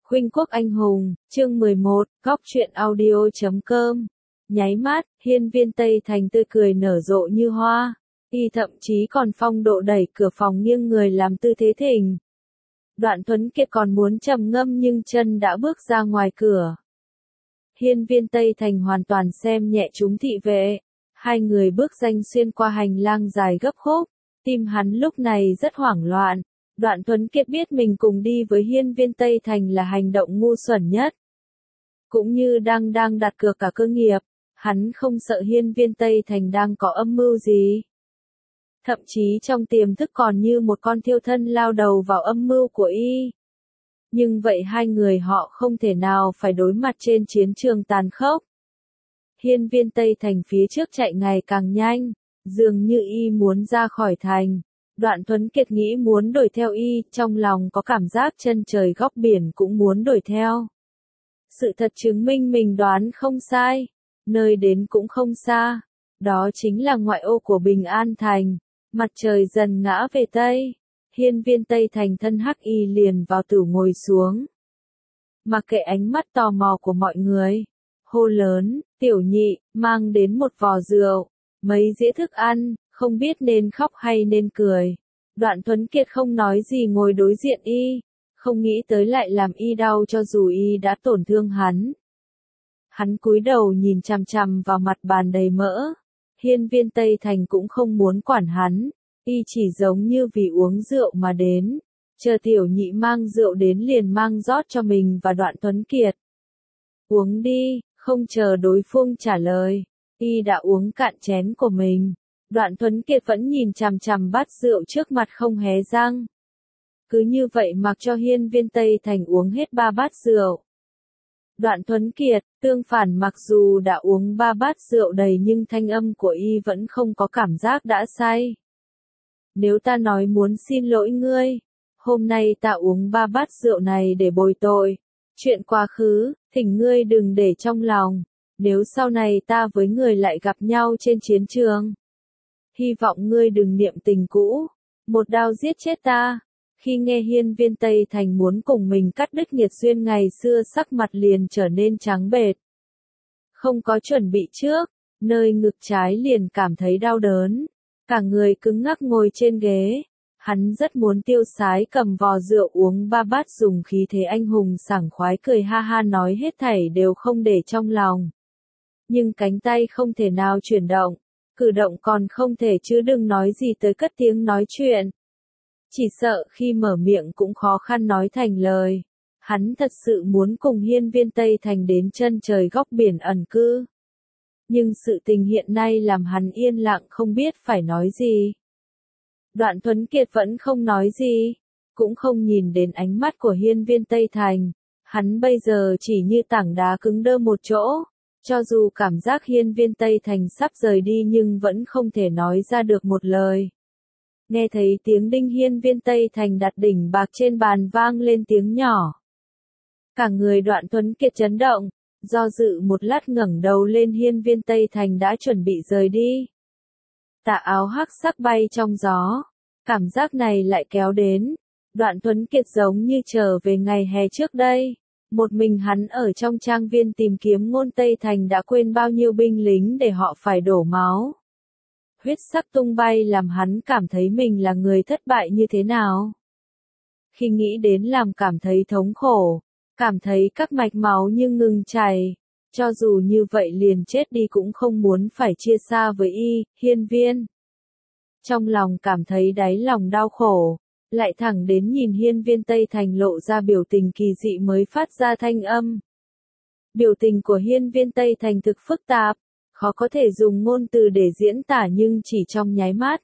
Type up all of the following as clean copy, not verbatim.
Khuynh quốc anh hùng, chương 11, góc truyện audio.com. Nháy mắt, hiên viên Tây Thành tươi cười nở rộ như hoa. Y thậm chí còn phong độ đẩy cửa phòng nghiêng người làm tư thế thỉnh. Đoạn Tuấn Kiệt còn muốn trầm ngâm nhưng chân đã bước ra ngoài cửa. Hiên viên Tây Thành hoàn toàn xem nhẹ chúng thị vệ. Hai người bước danh xuyên qua hành lang dài gấp khúc. Tim hắn lúc này rất hoảng loạn. Đoạn Tuấn Kiệt biết mình cùng đi với hiên viên Tây Thành là hành động ngu xuẩn nhất. Cũng như đang đặt cược cả cơ nghiệp, hắn không sợ hiên viên Tây Thành đang có âm mưu gì. Thậm chí trong tiềm thức còn như một con thiêu thân lao đầu vào âm mưu của y. Nhưng vậy hai người họ không thể nào phải đối mặt trên chiến trường tàn khốc. Hiên viên Tây Thành phía trước chạy ngày càng nhanh, dường như y muốn ra khỏi thành. Đoạn Tuấn Kiệt nghĩ muốn đuổi theo y, trong lòng có cảm giác chân trời góc biển cũng muốn đuổi theo. Sự thật chứng minh mình đoán không sai, nơi đến cũng không xa, đó chính là ngoại ô của Bình An Thành. Mặt trời dần ngã về Tây, hiên viên Tây Thành thân hắc y liền vào tửu ngồi xuống. Mặc kệ ánh mắt tò mò của mọi người, hô lớn, tiểu nhị, mang đến một vò rượu, mấy dĩa thức ăn. Không biết nên khóc hay nên cười. Đoạn Tuấn Kiệt không nói gì ngồi đối diện y, không nghĩ tới lại làm y đau cho dù y đã tổn thương hắn. Hắn cúi đầu nhìn chằm chằm vào mặt bàn đầy mỡ. Hiên viên Tây Thành cũng không muốn quản hắn, y chỉ giống như vì uống rượu mà đến. Chờ tiểu nhị mang rượu đến liền mang rót cho mình và Đoạn Tuấn Kiệt. Uống đi, không chờ đối phương trả lời, y đã uống cạn chén của mình. Đoạn Tuấn Kiệt vẫn nhìn chằm chằm bát rượu trước mặt không hé răng. Cứ như vậy mặc cho hiên viên Tây Thành uống hết 3 bát rượu. Đoạn Tuấn Kiệt, tương phản mặc dù đã uống 3 bát rượu đầy nhưng thanh âm của y vẫn không có cảm giác đã say. Nếu ta nói muốn xin lỗi ngươi, hôm nay ta uống 3 bát rượu này để bồi tội. Chuyện quá khứ, thỉnh ngươi đừng để trong lòng. Nếu sau này ta với người lại gặp nhau trên chiến trường, hy vọng ngươi đừng niệm tình cũ, một đao giết chết ta. Khi nghe hiên viên Tây Thành muốn cùng mình cắt đứt nghiệt duyên ngày xưa, sắc mặt liền trở nên trắng bệch. Không có chuẩn bị trước, nơi ngực trái liền cảm thấy đau đớn. Cả người cứng ngắc ngồi trên ghế. Hắn rất muốn tiêu sái cầm vò rượu uống 3 bát, dùng khí thế anh hùng sảng khoái cười ha ha nói hết thảy đều không để trong lòng. Nhưng cánh tay không thể nào chuyển động. Cử động còn không thể chứ đừng nói gì tới cất tiếng nói chuyện. Chỉ sợ khi mở miệng cũng khó khăn nói thành lời. Hắn thật sự muốn cùng hiên viên Tây Thành đến chân trời góc biển ẩn cư. Nhưng sự tình hiện nay làm hắn yên lặng không biết phải nói gì. Đoạn Tuấn Kiệt vẫn không nói gì, cũng không nhìn đến ánh mắt của hiên viên Tây Thành. Hắn bây giờ chỉ như tảng đá cứng đơ một chỗ. Cho dù cảm giác hiên viên Tây Thành sắp rời đi nhưng vẫn không thể nói ra được một lời. Nghe thấy tiếng đinh, hiên viên Tây Thành đặt đỉnh bạc trên bàn vang lên tiếng nhỏ. Cả người Đoạn Tuấn Kiệt chấn động, do dự một lát ngẩng đầu lên, hiên viên Tây Thành đã chuẩn bị rời đi. Tà áo hắc sắc bay trong gió, cảm giác này lại kéo đến. Đoạn Tuấn Kiệt giống như trở về ngày hè trước đây. Một mình hắn ở trong trang viên tìm kiếm ngôn Tây Thành đã quên bao nhiêu binh lính để họ phải đổ máu. Huyết sắc tung bay làm hắn cảm thấy mình là người thất bại như thế nào. Khi nghĩ đến làm cảm thấy thống khổ, cảm thấy các mạch máu như ngừng chảy. Cho dù như vậy liền chết đi cũng không muốn phải chia xa với y, hiên viên. Trong lòng cảm thấy đáy lòng đau khổ. Lại thẳng đến nhìn hiên viên Tây Thành lộ ra biểu tình kỳ dị mới phát ra thanh âm. Biểu tình của hiên viên Tây Thành thực phức tạp, khó có thể dùng ngôn từ để diễn tả nhưng chỉ trong nháy mắt.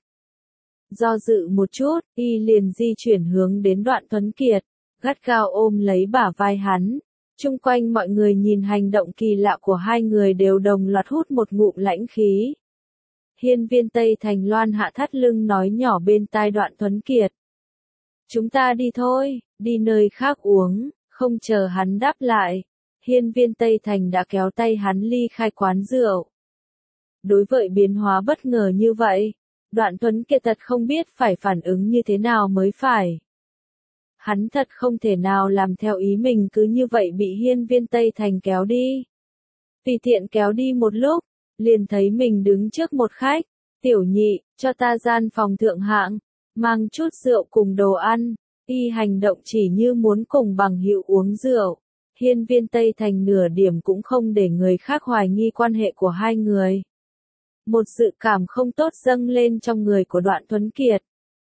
Do dự một chút, y liền di chuyển hướng đến Đoạn Tuấn Kiệt, gắt gao ôm lấy bả vai hắn. Chung quanh mọi người nhìn hành động kỳ lạ của hai người đều đồng loạt hút một ngụm lãnh khí. Hiên viên Tây Thành loan hạ thắt lưng nói nhỏ bên tai Đoạn Tuấn Kiệt. Chúng ta đi thôi, đi nơi khác uống. Không chờ hắn đáp lại, hiên viên Tây Thành đã kéo tay hắn ly khai quán rượu. Đối với biến hóa bất ngờ như vậy, Đoạn Tuấn Kiệt thật không biết phải phản ứng như thế nào mới phải. Hắn thật không thể nào làm theo ý mình cứ như vậy bị Hiên Viên Tây Thành kéo đi. Tùy tiện kéo đi một lúc, liền thấy mình đứng trước một khách. Tiểu nhị, cho ta gian phòng thượng hạng, mang chút rượu cùng đồ ăn. Y hành động chỉ như muốn cùng bằng hữu uống rượu. Hiên Viên Tây Thành nửa điểm cũng không để người khác hoài nghi quan hệ của hai người. Một dự cảm không tốt dâng lên trong người của Đoạn Tuấn Kiệt.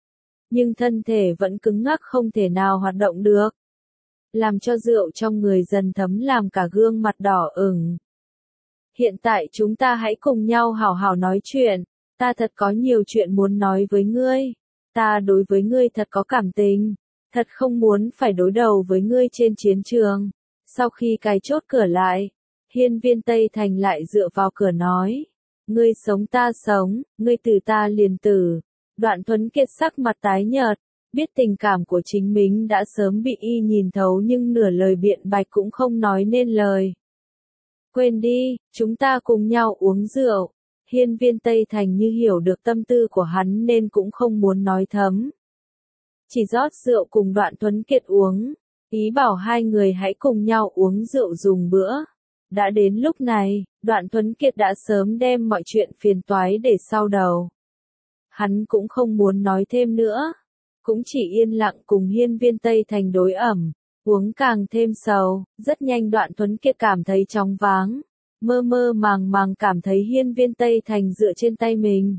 Nhưng thân thể vẫn cứng ngắc không thể nào hoạt động được. Làm cho rượu trong người dần thấm làm cả gương mặt đỏ ửng. Hiện tại chúng ta hãy cùng nhau hào hào nói chuyện. Ta thật có nhiều chuyện muốn nói với ngươi. Ta đối với ngươi thật có cảm tình. Thật không muốn phải đối đầu với ngươi trên chiến trường. Sau khi cài chốt cửa lại, Hiên Viên Tây Thành lại dựa vào cửa nói. Ngươi sống ta sống, ngươi tử ta liền tử. Đoạn Tuấn Kiệt sắc mặt tái nhợt, biết tình cảm của chính mình đã sớm bị y nhìn thấu nhưng nửa lời biện bạch cũng không nói nên lời. Quên đi, chúng ta cùng nhau uống rượu. Hiên Viên Tây Thành như hiểu được tâm tư của hắn nên cũng không muốn nói thấm. Chỉ rót rượu cùng Đoạn Tuấn Kiệt uống, ý bảo hai người hãy cùng nhau uống rượu dùng bữa. Đã đến lúc này, Đoạn Tuấn Kiệt đã sớm đem mọi chuyện phiền toái để sau đầu. Hắn cũng không muốn nói thêm nữa, cũng chỉ yên lặng cùng Hiên Viên Tây Thành đối ẩm, uống càng thêm sầu. Rất nhanh Đoạn Tuấn Kiệt cảm thấy chóng váng, mơ mơ màng màng cảm thấy Hiên Viên Tây Thành dựa trên tay mình.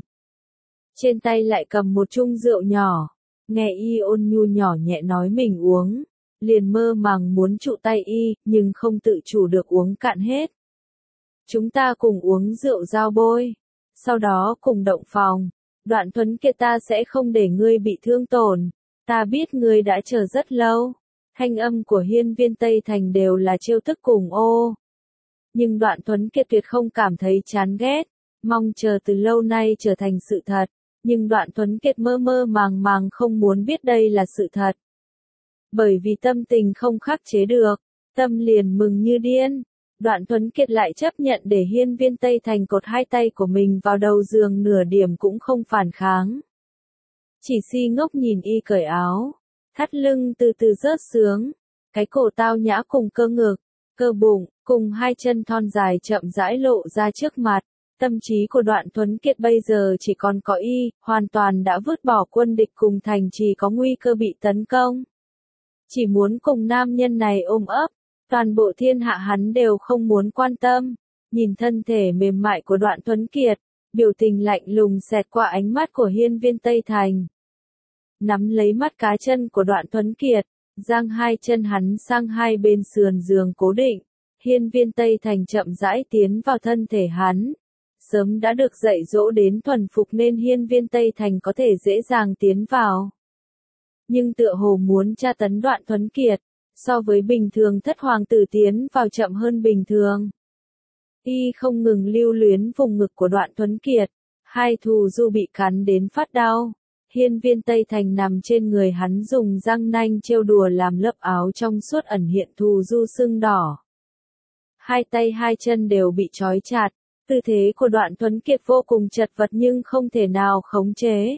Trên tay lại cầm một chung rượu nhỏ, nghe y ôn nhu nhỏ nhẹ nói mình uống, liền mơ màng muốn trụ tay y, nhưng không tự chủ được uống cạn hết. Chúng ta cùng uống rượu giao bôi, sau đó cùng động phòng. Đoạn Tuấn Kiệt, ta sẽ không để ngươi bị thương tổn, ta biết ngươi đã chờ rất lâu. Thanh âm của Hiên Viên Tây Thành đều là trêu tức cùng ô. Nhưng Đoạn Tuấn Kiệt tuyệt không cảm thấy chán ghét, mong chờ từ lâu nay trở thành sự thật. Nhưng Đoạn Tuấn Kiệt mơ mơ màng màng không muốn biết đây là sự thật. Bởi vì tâm tình không khắc chế được, tâm liền mừng như điên. Đoạn Tuấn Kiệt lại chấp nhận để Hiên Viên Tây Thành cột hai tay của mình vào đầu giường, nửa điểm cũng không phản kháng. Chỉ si ngốc nhìn y cởi áo, thắt lưng từ từ rớt xuống, cái cổ tao nhã cùng cơ ngực, cơ bụng, cùng hai chân thon dài chậm rãi lộ ra trước mặt. Tâm trí của Đoạn Tuấn Kiệt bây giờ chỉ còn có y, hoàn toàn đã vứt bỏ quân địch cùng thành trì có nguy cơ bị tấn công. Chỉ muốn cùng nam nhân này ôm ấp, toàn bộ thiên hạ hắn đều không muốn quan tâm. Nhìn thân thể mềm mại của Đoạn Tuấn Kiệt, biểu tình lạnh lùng xẹt qua ánh mắt của Hiên Viên Tây Thành. Nắm lấy mắt cá chân của Đoạn Tuấn Kiệt, giang hai chân hắn sang hai bên sườn giường cố định. Hiên Viên Tây Thành chậm rãi tiến vào thân thể hắn. Sớm đã được dạy dỗ đến thuần phục nên Hiên Viên Tây Thành có thể dễ dàng tiến vào. Nhưng tựa hồ muốn tra tấn Đoạn Tuấn Kiệt, so với bình thường thất hoàng tử tiến vào chậm hơn bình thường. Y không ngừng lưu luyến vùng ngực của Đoạn Tuấn Kiệt, hai thù du bị cắn đến phát đau. Hiên Viên Tây Thành nằm trên người hắn dùng răng nanh trêu đùa làm lớp áo trong suốt ẩn hiện thù du sưng đỏ. Hai tay hai chân đều bị trói chặt, tư thế của Đoạn Tuấn Kiệt vô cùng chật vật nhưng không thể nào khống chế.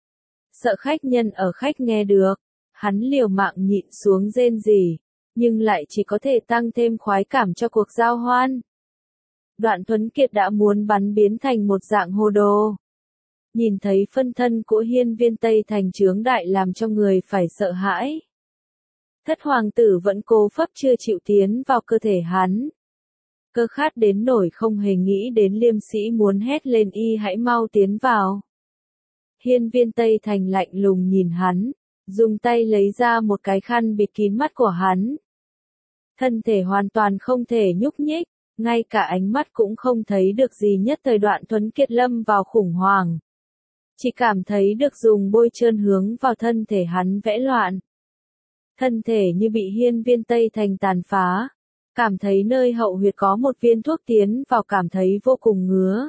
Sợ khách nhân ở khách nghe được, hắn liều mạng nhịn xuống rên rỉ, nhưng lại chỉ có thể tăng thêm khoái cảm cho cuộc giao hoan. Đoạn Tuấn Kiệt đã muốn bắn biến thành một dạng hồ đồ. Nhìn thấy phân thân của Hiên Viên Tây Thành chướng đại làm cho người phải sợ hãi. Thất hoàng tử vẫn cố phấp chưa chịu tiến vào cơ thể hắn. Cơ khát đến nổi không hề nghĩ đến liêm sĩ muốn hét lên y hãy mau tiến vào. Hiên Viên Tây Thành lạnh lùng nhìn hắn, dùng tay lấy ra một cái khăn bịt kín mắt của hắn. Thân thể hoàn toàn không thể nhúc nhích, ngay cả ánh mắt cũng không thấy được gì. Nhất thời Đoạn Tuấn Kiệt lâm vào khủng hoảng. Chỉ cảm thấy được dùng bôi trơn hướng vào thân thể hắn vẽ loạn. Thân thể như bị Hiên Viên Tây Thành tàn phá. Cảm thấy nơi hậu huyệt có một viên thuốc tiến vào cảm thấy vô cùng ngứa.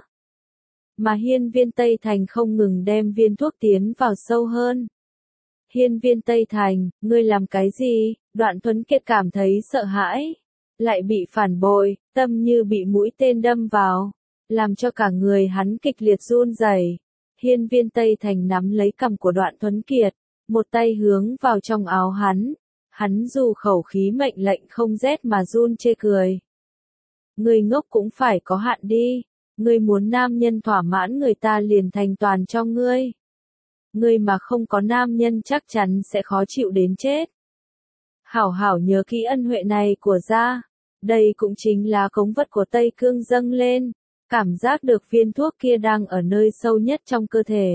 Mà Hiên Viên Tây Thành không ngừng đem viên thuốc tiến vào sâu hơn. Hiên Viên Tây Thành, ngươi làm cái gì? Đoạn Tuấn Kiệt cảm thấy sợ hãi. Lại bị phản bội, tâm như bị mũi tên đâm vào. Làm cho cả người hắn kịch liệt run rẩy. Hiên Viên Tây Thành nắm lấy cằm của Đoạn Tuấn Kiệt. một tay hướng vào trong áo hắn dù khẩu khí mệnh lệnh không rét mà run chê cười. Ngươi ngốc cũng phải có hạn đi, ngươi muốn nam nhân thỏa mãn người ta liền thành toàn cho ngươi. Ngươi mà không có nam nhân chắc chắn sẽ khó chịu đến chết. Hảo hảo nhớ kỹ ân huệ này của gia. Đây cũng chính là cống vật của Tây Cương dâng lên, cảm giác được viên thuốc kia đang ở nơi sâu nhất trong cơ thể.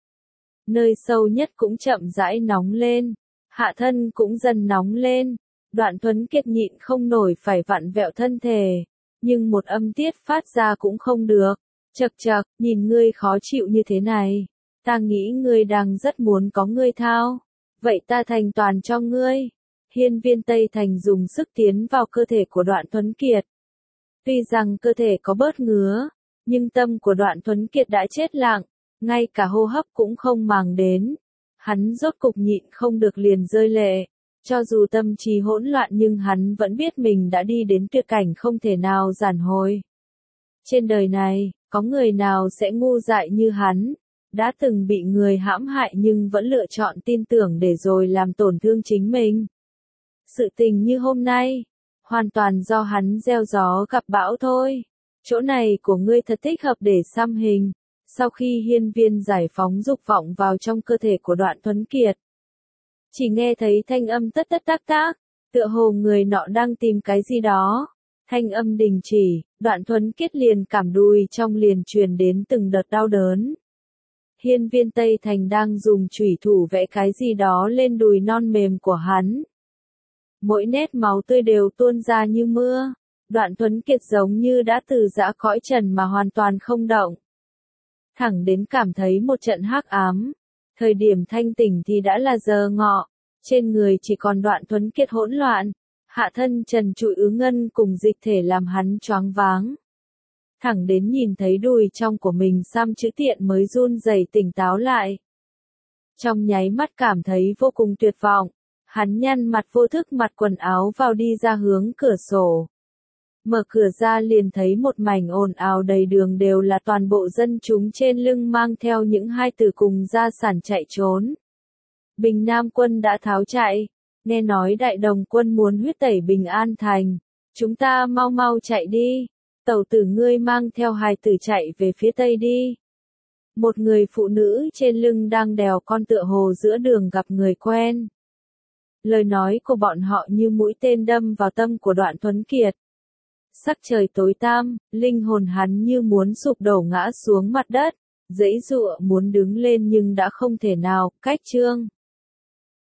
Nơi sâu nhất cũng chậm rãi nóng lên, hạ thân cũng dần nóng lên, Đoạn Tuấn Kiệt nhịn không nổi phải vặn vẹo thân thể, nhưng một âm tiết phát ra cũng không được. Chậc chậc, nhìn ngươi khó chịu như thế này, ta nghĩ ngươi đang rất muốn có ngươi thao, vậy ta thành toàn cho ngươi. Hiên Viên Tây Thành dùng sức tiến vào cơ thể của Đoạn Tuấn Kiệt. Tuy rằng cơ thể có bớt ngứa, nhưng tâm của Đoạn Tuấn Kiệt đã chết lặng, ngay cả hô hấp cũng không màng đến. Hắn rốt cục nhịn không được liền rơi lệ. Cho dù tâm trí hỗn loạn nhưng hắn vẫn biết mình đã đi đến tuyệt cảnh không thể nào giản hồi. Trên đời này, có người nào sẽ ngu dại như hắn, đã từng bị người hãm hại nhưng vẫn lựa chọn tin tưởng để rồi làm tổn thương chính mình. Sự tình như hôm nay, hoàn toàn do hắn gieo gió gặp bão thôi. Chỗ này của ngươi thật thích hợp để xăm hình. Sau khi hiên viên giải phóng dục vọng vào trong cơ thể của Đoạn Tuấn Kiệt, chỉ nghe thấy thanh âm tất tất tác tác, tựa hồ người nọ đang tìm cái gì đó. Thanh âm đình chỉ, Đoạn Tuấn Kiệt liền cảm đùi trong liền truyền đến từng đợt đau đớn. Hiên Viên Tây Thành đang dùng chủy thủ vẽ cái gì đó lên đùi non mềm của hắn. Mỗi nét máu tươi đều tuôn ra như mưa. Đoạn Tuấn Kiệt giống như đã từ giã cõi trần mà hoàn toàn không động. Thẳng đến cảm thấy một trận hắc ám. Thời điểm thanh tỉnh thì đã là giờ ngọ. Trên người chỉ còn Đoạn Tuấn Kiệt hỗn loạn. Hạ thân trần trụi ứ ngân cùng dịch thể làm hắn choáng váng. Thẳng đến nhìn thấy đùi trong của mình xăm chữ tiện mới run rẩy tỉnh táo lại. Trong nháy mắt cảm thấy vô cùng tuyệt vọng. Hắn nhăn mặt vô thức mặc quần áo vào đi ra hướng cửa sổ. Mở cửa ra liền thấy một mảnh ồn ào đầy đường đều là toàn bộ dân chúng trên lưng mang theo những hai từ cùng gia sản chạy trốn. Bình Nam quân đã tháo chạy. Nghe nói Đại Đồng quân muốn huyết tẩy Bình An thành. Chúng ta mau mau chạy đi. Tẩu tử ngươi mang theo hài tử chạy về phía tây đi. Một người phụ nữ trên lưng đang đèo con tựa hồ giữa đường gặp người quen. Lời nói của bọn họ như mũi tên đâm vào tâm của Đoạn Tuấn Kiệt. Sắc trời tối tăm, linh hồn hắn như muốn sụp đổ ngã xuống mặt đất, giãy giụa muốn đứng lên nhưng đã không thể nào. Cách chương